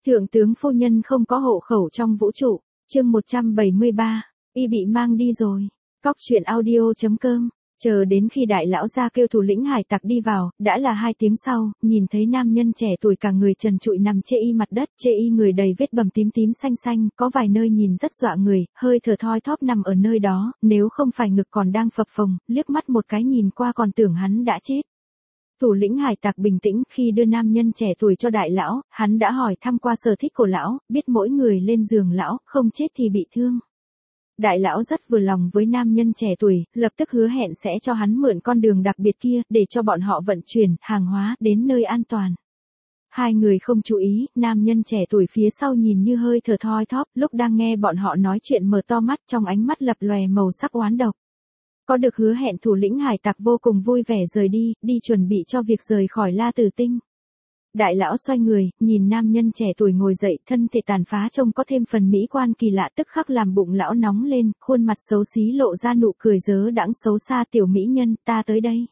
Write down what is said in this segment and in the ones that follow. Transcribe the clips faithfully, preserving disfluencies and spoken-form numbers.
Thượng tướng phu nhân không có hộ khẩu trong vũ trụ. Chương một trăm bảy mươi ba, y bị mang đi rồi. Cóc truyện audio.com. Chờ đến khi đại lão gia kêu thủ lĩnh hải tặc đi vào, đã là hai tiếng sau, nhìn thấy nam nhân trẻ tuổi cả người trần trụi nằm chê y mặt đất, chê y người đầy vết bầm tím tím xanh xanh, có vài nơi nhìn rất dọa người, hơi thở thoi thóp nằm ở nơi đó, nếu không phải ngực còn đang phập phồng, liếc mắt một cái nhìn qua còn tưởng hắn đã chết. Thủ lĩnh hải tặc bình tĩnh khi đưa nam nhân trẻ tuổi cho đại lão, hắn đã hỏi thăm qua sở thích của lão, biết mỗi người lên giường lão, không chết thì bị thương. Đại lão rất vừa lòng với nam nhân trẻ tuổi, lập tức hứa hẹn sẽ cho hắn mượn con đường đặc biệt kia, để cho bọn họ vận chuyển hàng hóa đến nơi an toàn. Hai người không chú ý, nam nhân trẻ tuổi phía sau nhìn như hơi thở thoi thóp, lúc đang nghe bọn họ nói chuyện mở to mắt, trong ánh mắt lập lòe màu sắc oán độc. Có được hứa hẹn thủ lĩnh hải tặc vô cùng vui vẻ rời đi, đi chuẩn bị cho việc rời khỏi La Tử Tinh. Đại lão xoay người, nhìn nam nhân trẻ tuổi ngồi dậy, thân thể tàn phá trông có thêm phần mỹ quan kỳ lạ, tức khắc làm bụng lão nóng lên, khuôn mặt xấu xí lộ ra nụ cười dớ đãng xấu xa. Tiểu mỹ nhân, ta tới đây.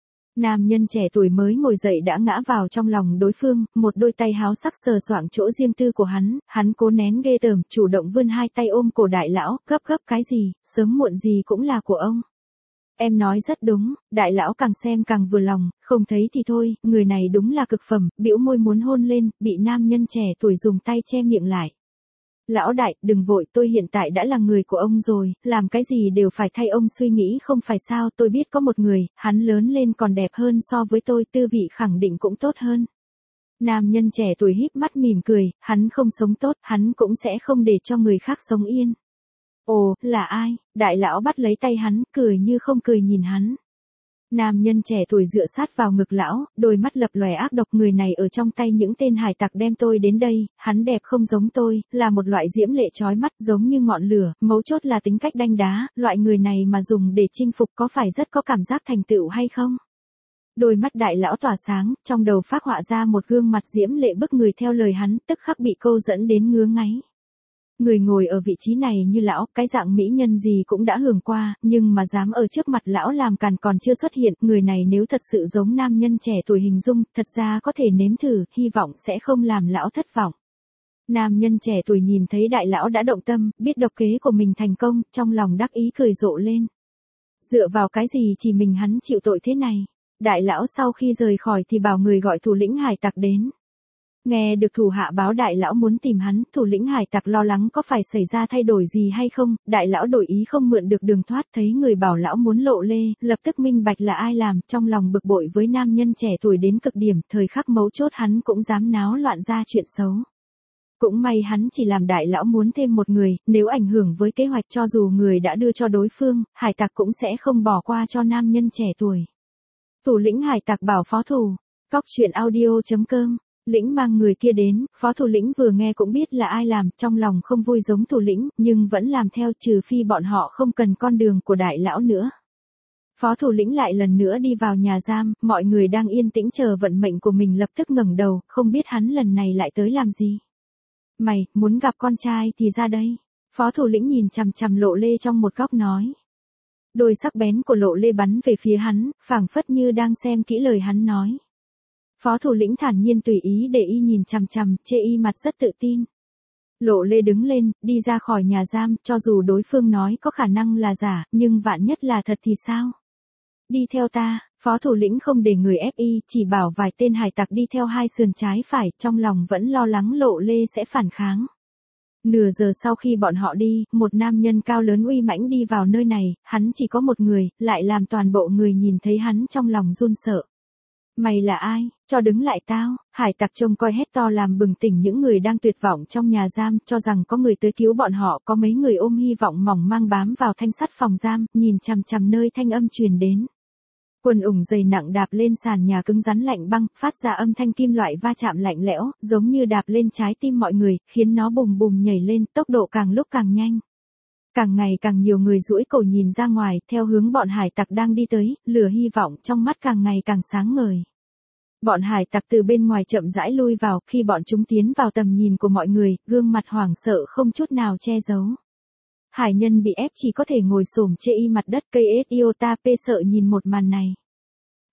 Nam nhân trẻ tuổi mới ngồi dậy đã ngã vào trong lòng đối phương, một đôi tay háo sắc sờ soạng chỗ riêng tư của hắn, hắn cố nén ghê tởm, chủ động vươn hai tay ôm cổ đại lão, gấp gấp cái gì, sớm muộn gì cũng là của ông. Em nói rất đúng, đại lão càng xem càng vừa lòng, không thấy thì thôi, người này đúng là cực phẩm, bĩu môi muốn hôn lên, bị nam nhân trẻ tuổi dùng tay che miệng lại. Lão đại, đừng vội, tôi hiện tại đã là người của ông rồi, làm cái gì đều phải thay ông suy nghĩ không phải sao, tôi biết có một người, hắn lớn lên còn đẹp hơn so với tôi, tư vị khẳng định cũng tốt hơn. Nam nhân trẻ tuổi híp mắt mỉm cười, hắn không sống tốt, hắn cũng sẽ không để cho người khác sống yên. Ồ, là ai? Đại lão bắt lấy tay hắn, cười như không cười nhìn hắn. Nam nhân trẻ tuổi dựa sát vào ngực lão, đôi mắt lập lòe ác độc, người này ở trong tay những tên hải tặc đem tôi đến đây, hắn đẹp không giống tôi, là một loại diễm lệ chói mắt giống như ngọn lửa, mấu chốt là tính cách đanh đá, loại người này mà dùng để chinh phục có phải rất có cảm giác thành tựu hay không? Đôi mắt đại lão tỏa sáng, trong đầu phác họa ra một gương mặt diễm lệ bức người theo lời hắn, tức khắc bị câu dẫn đến ngứa ngáy. Người ngồi ở vị trí này như lão, cái dạng mỹ nhân gì cũng đã hưởng qua, nhưng mà dám ở trước mặt lão làm càn còn chưa xuất hiện, người này nếu thật sự giống nam nhân trẻ tuổi hình dung, thật ra có thể nếm thử, hy vọng sẽ không làm lão thất vọng. Nam nhân trẻ tuổi nhìn thấy đại lão đã động tâm, biết độc kế của mình thành công, trong lòng đắc ý cười rộ lên. Dựa vào cái gì chỉ mình hắn chịu tội thế này? Đại lão sau khi rời khỏi thì bảo người gọi thủ lĩnh hải tặc đến. Nghe được thủ hạ báo đại lão muốn tìm hắn, thủ lĩnh hải tặc lo lắng có phải xảy ra thay đổi gì hay không, đại lão đổi ý không mượn được đường thoát, thấy người bảo lão muốn lộ lê, lập tức minh bạch là ai làm, trong lòng bực bội với nam nhân trẻ tuổi đến cực điểm, thời khắc mấu chốt hắn cũng dám náo loạn ra chuyện xấu. Cũng may hắn chỉ làm đại lão muốn thêm một người, nếu ảnh hưởng với kế hoạch cho dù người đã đưa cho đối phương, hải tặc cũng sẽ không bỏ qua cho nam nhân trẻ tuổi. Thủ lĩnh hải tặc bảo phó thủ, cóc truyện audio.com. Lĩnh mang người kia đến, phó thủ lĩnh vừa nghe cũng biết là ai làm, trong lòng không vui giống thủ lĩnh, nhưng vẫn làm theo, trừ phi bọn họ không cần con đường của đại lão nữa. Phó thủ lĩnh lại lần nữa đi vào nhà giam, mọi người đang yên tĩnh chờ vận mệnh của mình lập tức ngẩng đầu, không biết hắn lần này lại tới làm gì. Mày, muốn gặp con trai thì ra đây. Phó thủ lĩnh nhìn chằm chằm Lộ Lê trong một góc nói. Đôi sắc bén của Lộ Lê bắn về phía hắn, phảng phất như đang xem kỹ lời hắn nói. Phó thủ lĩnh thản nhiên tùy ý để y nhìn chằm chằm, chê y mặt rất tự tin. Lộ Lê đứng lên, đi ra khỏi nhà giam, cho dù đối phương nói có khả năng là giả, nhưng vạn nhất là thật thì sao? Đi theo ta, phó thủ lĩnh không để người ép y, chỉ bảo vài tên hải tặc đi theo hai sườn trái phải, trong lòng vẫn lo lắng Lộ Lê sẽ phản kháng. Nửa giờ sau khi bọn họ đi, một nam nhân cao lớn uy mãnh đi vào nơi này, hắn chỉ có một người, lại làm toàn bộ người nhìn thấy hắn trong lòng run sợ. Mày là ai? Cho đứng lại tao. Hải tặc trông coi hét to làm bừng tỉnh những người đang tuyệt vọng trong nhà giam, cho rằng có người tới cứu bọn họ, có mấy người ôm hy vọng mỏng mang bám vào thanh sắt phòng giam, nhìn chằm chằm nơi thanh âm truyền đến. Quần ủng dày nặng đạp lên sàn nhà cứng rắn lạnh băng, phát ra âm thanh kim loại va chạm lạnh lẽo, giống như đạp lên trái tim mọi người, khiến nó bùm bùm nhảy lên, tốc độ càng lúc càng nhanh. Càng ngày càng nhiều người duỗi cổ nhìn ra ngoài, theo hướng bọn hải tặc đang đi tới, lửa hy vọng trong mắt càng ngày càng sáng ngời. Bọn hải tặc từ bên ngoài chậm rãi lui vào, khi bọn chúng tiến vào tầm nhìn của mọi người, gương mặt hoảng sợ không chút nào che giấu. Hải nhân bị ép chỉ có thể ngồi xổm chê y mặt đất, cây ét iota p sợ nhìn một màn này.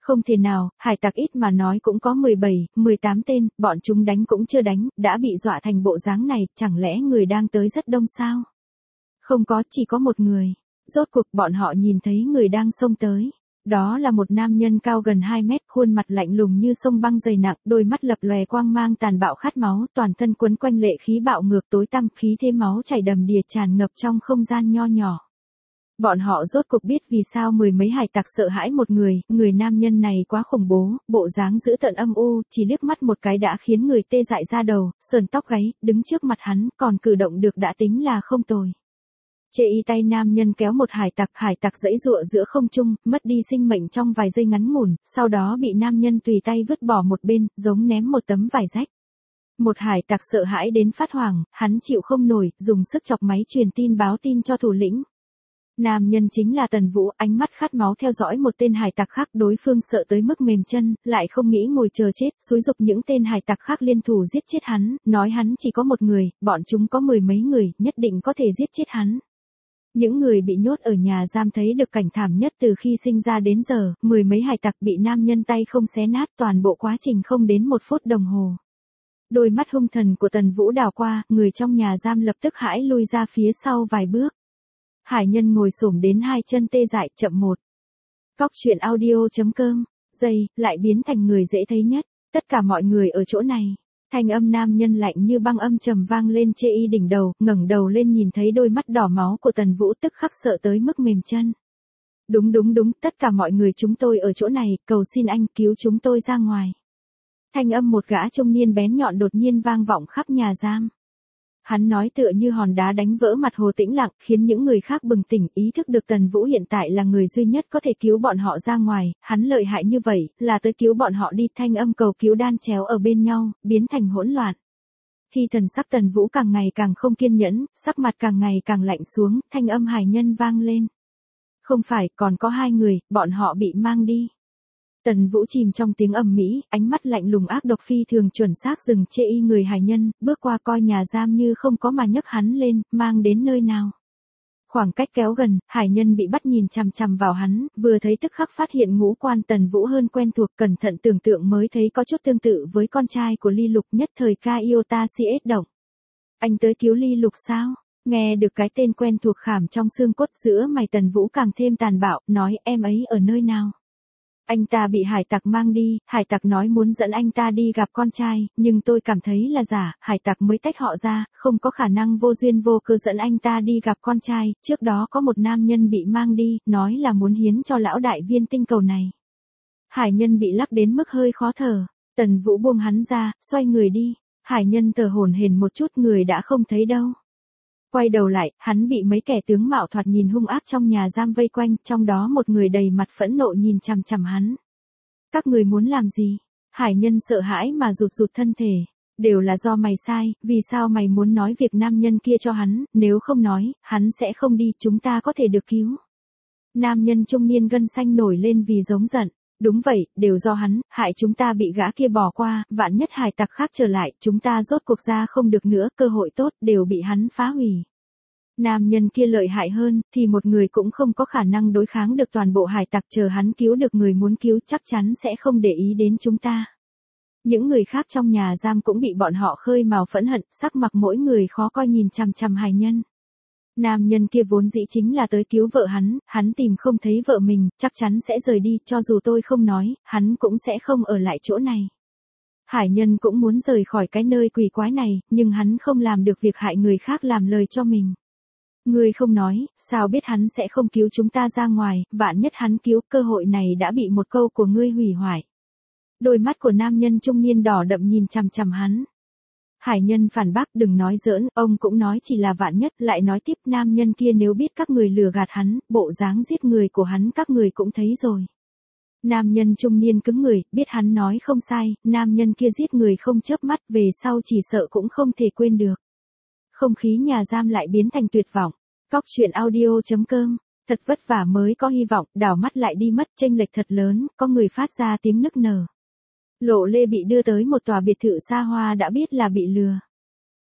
Không thể nào, hải tặc ít mà nói cũng có mười bảy, mười tám tên, bọn chúng đánh cũng chưa đánh, đã bị dọa thành bộ dáng này, chẳng lẽ người đang tới rất đông sao? Không có, chỉ có một người. Rốt cuộc bọn họ nhìn thấy người đang xông tới. Đó là một nam nhân cao gần hai mét, khuôn mặt lạnh lùng như sông băng dày nặng, đôi mắt lập lòe quang mang tàn bạo khát máu, toàn thân quấn quanh lệ khí bạo ngược tối tăm, khí thế máu chảy đầm đìa tràn ngập trong không gian nho nhỏ. Bọn họ rốt cuộc biết vì sao mười mấy hải tặc sợ hãi một người, người nam nhân này quá khủng bố, bộ dáng dữ tợn âm u, chỉ liếc mắt một cái đã khiến người tê dại da đầu, sờn tóc gáy, đứng trước mặt hắn, còn cử động được đã tính là không tồi. Chê y tay nam nhân kéo một hải tặc, hải tặc giãy giụa giữa không trung, mất đi sinh mệnh trong vài giây ngắn ngủn, sau đó bị nam nhân tùy tay vứt bỏ một bên, giống ném một tấm vải rách. Một hải tặc sợ hãi đến phát hoảng, hắn chịu không nổi, dùng sức chọc máy truyền tin báo tin cho thủ lĩnh. Nam nhân chính là Tần Vũ, ánh mắt khát máu theo dõi một tên hải tặc khác, đối phương sợ tới mức mềm chân, lại không nghĩ ngồi chờ chết, xúi giục những tên hải tặc khác liên thủ giết chết hắn, nói hắn chỉ có một người, bọn chúng có mười mấy người, nhất định có thể giết chết hắn. Những người bị nhốt ở nhà giam thấy được cảnh thảm nhất từ khi sinh ra đến giờ, mười mấy hải tặc bị nam nhân tay không xé nát, toàn bộ quá trình không đến một phút đồng hồ. Đôi mắt hung thần của Tần Vũ đảo qua, người trong nhà giam lập tức hãi lui ra phía sau vài bước. Hải nhân ngồi xổm đến hai chân tê dại, chậm một. Cóc truyện audio chấm com, giây, lại biến thành người dễ thấy nhất, tất cả mọi người ở chỗ này. Thanh âm nam nhân lạnh như băng âm trầm vang lên chê y đỉnh đầu, ngẩng đầu lên nhìn thấy đôi mắt đỏ máu của Tần Vũ tức khắc sợ tới mức mềm chân. Đúng đúng đúng, tất cả mọi người chúng tôi ở chỗ này, cầu xin anh cứu chúng tôi ra ngoài. Thanh âm một gã trung niên bén nhọn đột nhiên vang vọng khắp nhà giam. Hắn nói tựa như hòn đá đánh vỡ mặt hồ tĩnh lặng, khiến những người khác bừng tỉnh, ý thức được Tần Vũ hiện tại là người duy nhất có thể cứu bọn họ ra ngoài, hắn lợi hại như vậy, là tới cứu bọn họ đi, thanh âm cầu cứu đan chéo ở bên nhau, biến thành hỗn loạn. Khi thần sắc Tần Vũ càng ngày càng không kiên nhẫn, sắc mặt càng ngày càng lạnh xuống, thanh âm hải nhân vang lên. Không phải, còn có hai người, bọn họ bị mang đi. Tần Vũ chìm trong tiếng ầm mỹ, ánh mắt lạnh lùng ác độc phi thường chuẩn xác dừng chê y người hải nhân, bước qua coi nhà giam như không có mà nhấc hắn lên, mang đến nơi nào. Khoảng cách kéo gần, hải nhân bị bắt nhìn chằm chằm vào hắn, vừa thấy tức khắc phát hiện ngũ quan Tần Vũ hơn quen thuộc, cẩn thận tưởng tượng mới thấy có chút tương tự với con trai của Ly Lục, nhất thời ca yêu ta si ết động. Anh tới cứu Ly Lục sao? Nghe được cái tên quen thuộc khảm trong xương cốt giữa mày Tần Vũ càng thêm tàn bạo, nói em ấy ở nơi nào? Anh ta bị hải tặc mang đi, hải tặc nói muốn dẫn anh ta đi gặp con trai, nhưng tôi cảm thấy là giả, hải tặc mới tách họ ra, không có khả năng vô duyên vô cớ dẫn anh ta đi gặp con trai, trước đó có một nam nhân bị mang đi, nói là muốn hiến cho lão đại viên tinh cầu này. Hải nhân bị lắc đến mức hơi khó thở, Tần Vũ buông hắn ra, xoay người đi, hải nhân thở hổn hển một chút, người đã không thấy đâu. Quay đầu lại, hắn bị mấy kẻ tướng mạo thoạt nhìn hung ác trong nhà giam vây quanh, trong đó một người đầy mặt phẫn nộ nhìn chằm chằm hắn. Các người muốn làm gì? Hải nhân sợ hãi mà rụt rụt thân thể. Đều là do mày sai, vì sao mày muốn nói việc nam nhân kia cho hắn, nếu không nói, hắn sẽ không đi, chúng ta có thể được cứu. Nam nhân trung niên gân xanh nổi lên vì giống giận. Đúng vậy, đều do hắn, hại chúng ta bị gã kia bỏ qua, vạn nhất hải tặc khác trở lại, chúng ta rốt cuộc ra không được nữa, cơ hội tốt, đều bị hắn phá hủy. Nam nhân kia lợi hại hơn, thì một người cũng không có khả năng đối kháng được toàn bộ hải tặc, chờ hắn cứu được người muốn cứu, chắc chắn sẽ không để ý đến chúng ta. Những người khác trong nhà giam cũng bị bọn họ khơi mào phẫn hận, sắc mặt mỗi người khó coi nhìn chằm chằm hải nhân. Nam nhân kia vốn dĩ chính là tới cứu vợ hắn, hắn tìm không thấy vợ mình, chắc chắn sẽ rời đi, cho dù tôi không nói, hắn cũng sẽ không ở lại chỗ này. Hải nhân cũng muốn rời khỏi cái nơi quỷ quái này, nhưng hắn không làm được việc hại người khác làm lời cho mình. Ngươi không nói, sao biết hắn sẽ không cứu chúng ta ra ngoài, vạn nhất hắn cứu, cơ hội này đã bị một câu của ngươi hủy hoại. Đôi mắt của nam nhân trung niên đỏ đậm nhìn chằm chằm hắn. Hải nhân phản bác, đừng nói giỡn, ông cũng nói chỉ là vạn nhất, lại nói tiếp, nam nhân kia nếu biết các người lừa gạt hắn, bộ dáng giết người của hắn các người cũng thấy rồi. Nam nhân trung niên cứng người, biết hắn nói không sai, nam nhân kia giết người không chớp mắt, về sau chỉ sợ cũng không thể quên được. Không khí nhà giam lại biến thành tuyệt vọng. Cóc truyện audio chấm com, thật vất vả mới có hy vọng, đảo mắt lại đi mất, chênh lệch thật lớn, có người phát ra tiếng nức nở. Lộ Lê bị đưa tới một tòa biệt thự xa hoa đã biết là bị lừa.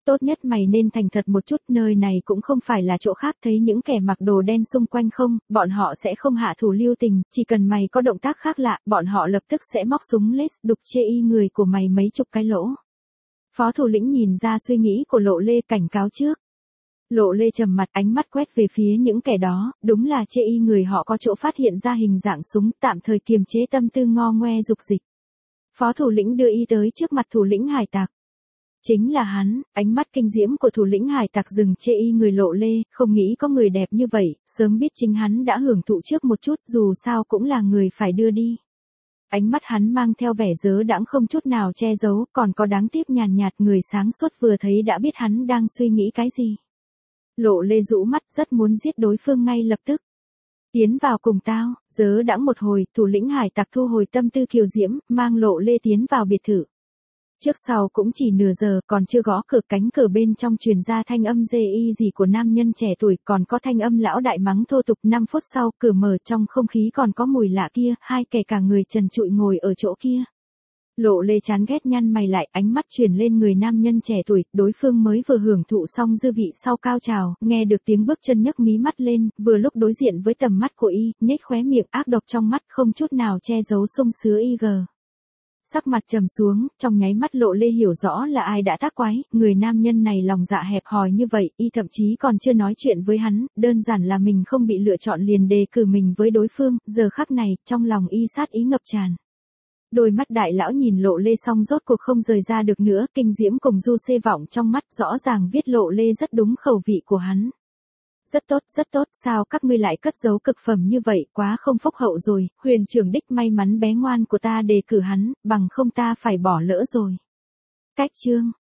Tốt nhất mày nên thành thật một chút, nơi này cũng không phải là chỗ khác, thấy những kẻ mặc đồ đen xung quanh không, bọn họ sẽ không hạ thủ lưu tình, chỉ cần mày có động tác khác lạ, bọn họ lập tức sẽ móc súng lết, đục chê y người của mày mấy chục cái lỗ. Phó thủ lĩnh nhìn ra suy nghĩ của Lộ Lê, cảnh cáo trước. Lộ Lê trầm mặt, ánh mắt quét về phía những kẻ đó, đúng là chê y người họ có chỗ phát hiện ra hình dạng súng, tạm thời kiềm chế tâm tư ngo ngoe dục dịch. Phó thủ lĩnh đưa y tới trước mặt thủ lĩnh hải tặc. Chính là hắn, ánh mắt kinh diễm của thủ lĩnh hải tặc dừng chê y người Lộ Lê, không nghĩ có người đẹp như vậy, sớm biết chính hắn đã hưởng thụ trước một chút, dù sao cũng là người phải đưa đi. Ánh mắt hắn mang theo vẻ dớ đãng không chút nào che giấu, còn có đáng tiếc nhàn nhạt, người sáng suốt vừa thấy đã biết hắn đang suy nghĩ cái gì. Lộ Lê rũ mắt, rất muốn giết đối phương ngay lập tức. Tiến vào cùng tao, dớ đãng một hồi, thủ lĩnh hải tặc thu hồi tâm tư kiều diễm, mang Lộ Lê tiến vào biệt thự. Trước sau cũng chỉ nửa giờ, còn chưa gõ cửa, cánh cửa bên trong truyền ra thanh âm dê y gì của nam nhân trẻ tuổi, còn có thanh âm lão đại mắng thô tục. Năm phút sau, cửa mở, trong không khí còn có mùi lạ kia, hai kẻ cả người trần trụi ngồi ở chỗ kia. Lộ Lê chán ghét nhăn mày lại, ánh mắt chuyển lên người nam nhân trẻ tuổi, đối phương mới vừa hưởng thụ xong dư vị sau cao trào, nghe được tiếng bước chân nhấc mí mắt lên, vừa lúc đối diện với tầm mắt của y, nhếch khóe miệng, ác độc trong mắt không chút nào che giấu sung sứa y gờ. Sắc mặt trầm xuống, trong nháy mắt Lộ Lê hiểu rõ là ai đã tác quái, người nam nhân này lòng dạ hẹp hòi như vậy, y thậm chí còn chưa nói chuyện với hắn, đơn giản là mình không bị lựa chọn liền đề cử mình với đối phương, giờ khắc này, trong lòng y sát ý ngập tràn. Đôi mắt đại lão nhìn Lộ Lê xong rốt cuộc không rời ra được nữa, kinh diễm cùng du xê vọng trong mắt, rõ ràng viết Lộ Lê rất đúng khẩu vị của hắn. Rất tốt, rất tốt, sao các ngươi lại cất giấu cực phẩm như vậy, quá không phúc hậu rồi, huyền trưởng đích may mắn bé ngoan của ta đề cử hắn, bằng không ta phải bỏ lỡ rồi. Cách chương